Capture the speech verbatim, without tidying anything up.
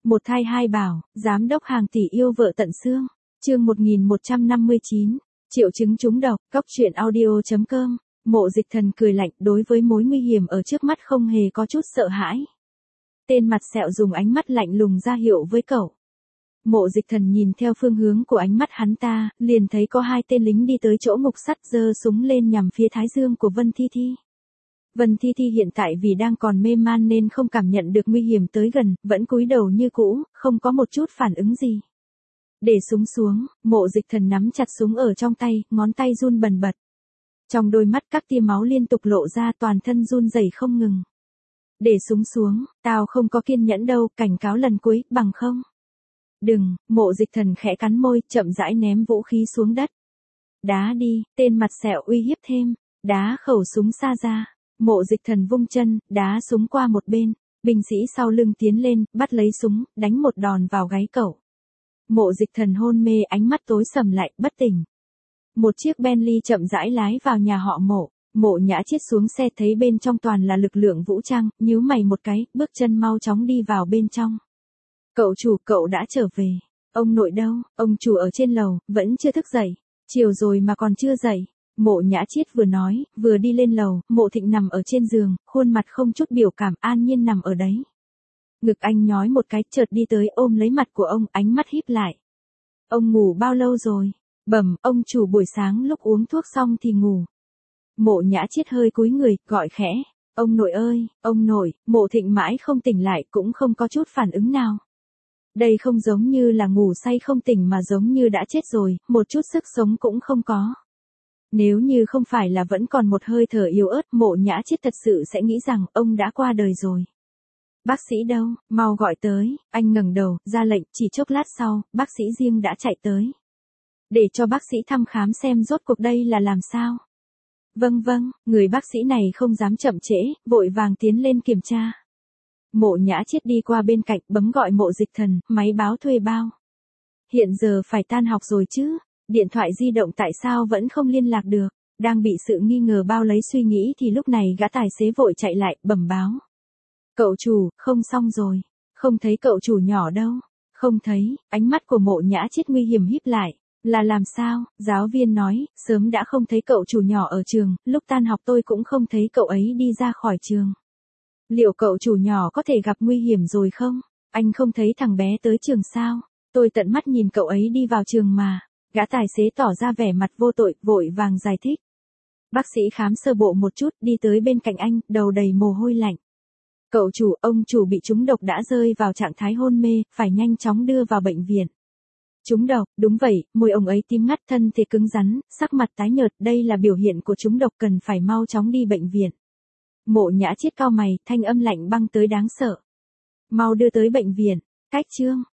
Một thai hai bảo, giám đốc hàng tỷ yêu vợ tận xương. Chương một nghìn một trăm năm mươi chín, triệu chứng trúng độc, cóc truyện audio chấm com. Mộ Dịch Thần cười lạnh, đối với mối nguy hiểm ở trước mắt không hề có chút sợ hãi. Tên mặt sẹo dùng ánh mắt lạnh lùng ra hiệu với cậu. Mộ Dịch Thần nhìn theo phương hướng của ánh mắt hắn ta, liền thấy có hai tên lính đi tới chỗ ngục sắt giơ súng lên nhằm phía thái dương của Vân Thi Thi. Vân Thi Thi hiện tại vì đang còn mê man nên không cảm nhận được nguy hiểm tới gần, vẫn cúi đầu như cũ, không có một chút phản ứng gì. Để súng xuống, Mộ Dịch Thần nắm chặt súng ở trong tay, ngón tay run bần bật. Trong đôi mắt các tia máu liên tục lộ ra, toàn thân run rẩy không ngừng. Để súng xuống, tao không có kiên nhẫn đâu, cảnh cáo lần cuối, bằng không. Đừng, Mộ Dịch Thần khẽ cắn môi, chậm rãi ném vũ khí xuống đất. Đá đi, tên mặt sẹo uy hiếp thêm, đá khẩu súng xa ra. Mộ Dịch Thần vung chân, đá súng qua một bên, binh sĩ sau lưng tiến lên, bắt lấy súng, đánh một đòn vào gáy cậu. Mộ Dịch Thần hôn mê, ánh mắt tối sầm lại, bất tỉnh. Một chiếc Bentley chậm rãi lái vào nhà họ Mộ. Mộ Nhã Chiết xuống xe thấy bên trong toàn là lực lượng vũ trang, nhíu mày một cái, bước chân mau chóng đi vào bên trong. Cậu chủ, cậu đã trở về. Ông nội đâu? Ông chủ ở trên lầu, vẫn chưa thức dậy. Chiều rồi mà còn chưa dậy. Mộ Nhã Chiết vừa nói, vừa đi lên lầu. Mộ Thịnh nằm ở trên giường, khuôn mặt không chút biểu cảm, an nhiên nằm ở đấy. Ngực anh nhói một cái, chợt đi tới ôm lấy mặt của ông, ánh mắt híp lại. Ông ngủ bao lâu rồi? Bẩm, ông chủ buổi sáng lúc uống thuốc xong thì ngủ. Mộ Nhã Chiết hơi cúi người, gọi khẽ. Ông nội ơi, ông nội. Mộ Thịnh mãi không tỉnh lại, cũng không có chút phản ứng nào. Đây không giống như là ngủ say không tỉnh mà giống như đã chết rồi, một chút sức sống cũng không có. Nếu như không phải là vẫn còn một hơi thở yếu ớt, Mộ Nhã Chiết thật sự sẽ nghĩ rằng ông đã qua đời rồi. Bác sĩ đâu, mau gọi tới. Anh ngẩng đầu, ra lệnh, chỉ chốc lát sau, bác sĩ riêng đã chạy tới. Để cho bác sĩ thăm khám xem rốt cuộc đây là làm sao. Vâng vâng, người bác sĩ này không dám chậm trễ, vội vàng tiến lên kiểm tra. Mộ Nhã Chiết đi qua bên cạnh, bấm gọi Mộ Dịch Thần, máy báo thuê bao. Hiện giờ phải tan học rồi chứ, điện thoại di động tại sao vẫn không liên lạc được. Đang bị sự nghi ngờ bao lấy suy nghĩ thì lúc này gã tài xế vội chạy lại, bẩm báo. Cậu chủ, không xong rồi, không thấy cậu chủ nhỏ đâu. Không thấy, ánh mắt của Mộ Nhã Chiết nguy hiểm híp lại. Là làm sao? Giáo viên nói, sớm đã không thấy cậu chủ nhỏ ở trường, lúc tan học tôi cũng không thấy cậu ấy đi ra khỏi trường. Liệu cậu chủ nhỏ có thể gặp nguy hiểm rồi không? Anh không thấy thằng bé tới trường sao? Tôi tận mắt nhìn cậu ấy đi vào trường mà. Gã tài xế tỏ ra vẻ mặt vô tội, vội vàng giải thích. Bác sĩ khám sơ bộ một chút, đi tới bên cạnh anh, đầu đầy mồ hôi lạnh. Cậu chủ, ông chủ bị trúng độc đã rơi vào trạng thái hôn mê, phải nhanh chóng đưa vào bệnh viện. Trúng độc, đúng vậy, môi ông ấy tím ngắt, thân thì cứng rắn, sắc mặt tái nhợt, đây là biểu hiện của trúng độc, cần phải mau chóng đi bệnh viện. Mộ Nhã Chiết cau mày, thanh âm lạnh băng tới đáng sợ. Mau đưa tới bệnh viện. Cách chương,